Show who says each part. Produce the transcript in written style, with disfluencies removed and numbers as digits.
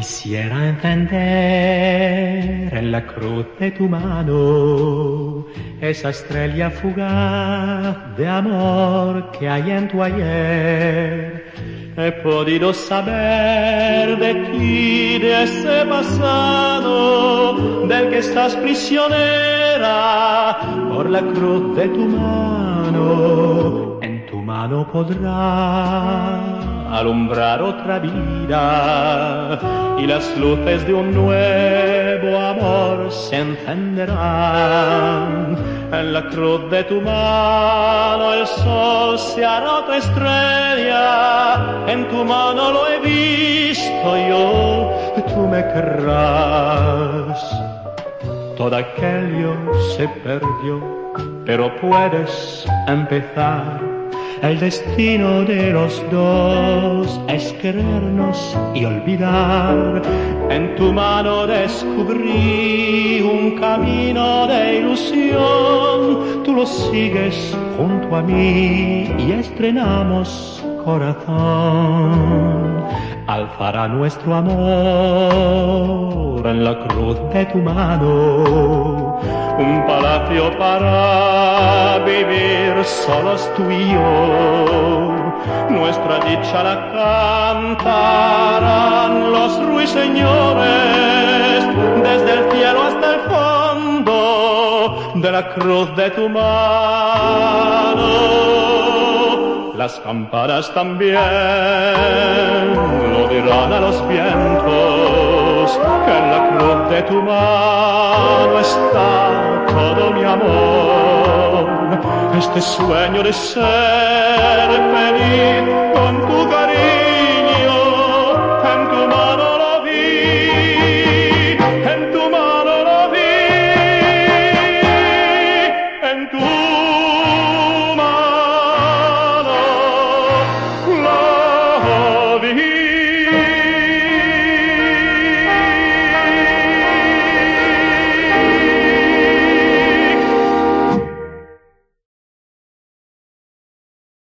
Speaker 1: Quisiera encender en la cruz de tu mano esa estrella fugaz de amor que hay en tu ayer. He podido saber de ti, de ese pasado del que estás prisionera por la cruz de tu mano. En tu mano podrá alumbrar otra vida y las luces de un nuevo amor se encenderán. En la cruz de tu mano el sol se hará otra estrella, en tu mano lo he visto yo, tú me querrás. Todo aquello se perdió, pero puedes empezar. El destino de los dos es querernos y olvidar. En tu mano descubrí un camino de ilusión. Tú lo sigues junto a mí y estrenamos corazón. Alzará nuestro amor en la cruz de tu mano, un palacio para vivir solos tú y yo. Nuestra dicha la cantarán los ruiseñores desde el cielo hasta el fondo de la cruz de tu mano. Las campanas también lo dirán a los vientos, que en la cruz de tu mano está todo mi amor. Este sueño de ser feliz